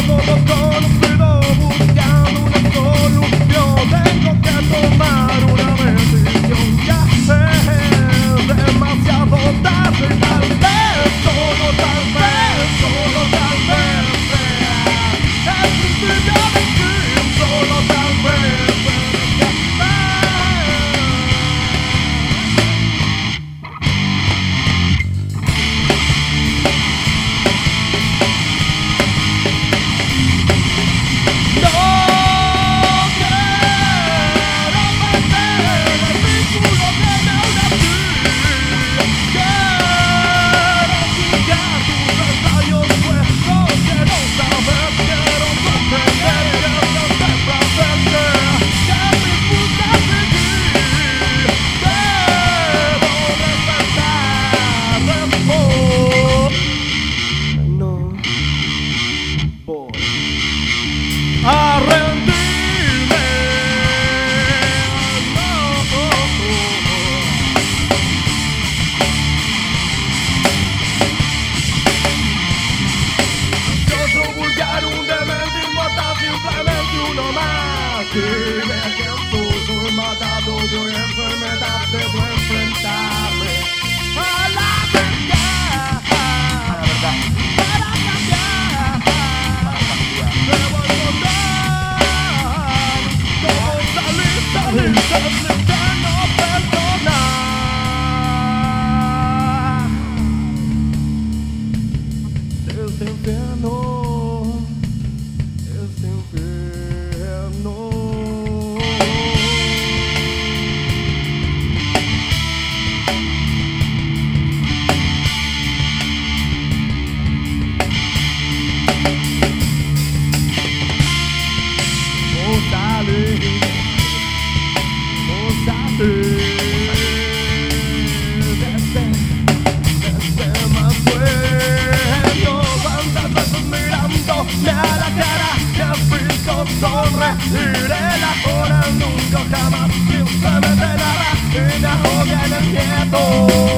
Dime que soy matado de una enfermedad, debo enfrentarme a la verdad, para cambiar, debo encontrar cómo salir de no perdonar. Este infierno, este infierno. Desde más sueño, cuántas veces mirándome a la cara, que frisco sonreíré la hora, nunca jamás, siempre me pelará y me agobia en el miedo.